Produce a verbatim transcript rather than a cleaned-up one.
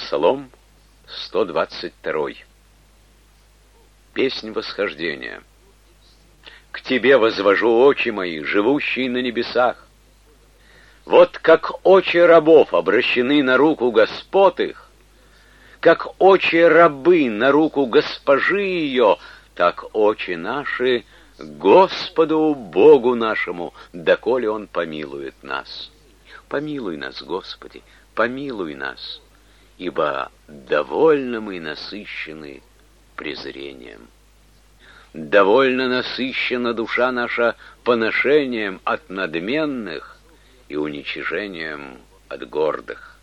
Псалом сто двадцать два. Песнь восхождения. К Тебе возвожу очи мои, живущие на небесах. Вот как очи рабов обращены на руку господ их, как очи рабы на руку госпожи ее, так очи наши Господу Богу нашему, доколе Он помилует нас. Помилуй нас, Господи, помилуй нас, ибо довольно мы насыщены презрением. Довольно насыщена душа наша поношением от надменных и уничижением от гордых.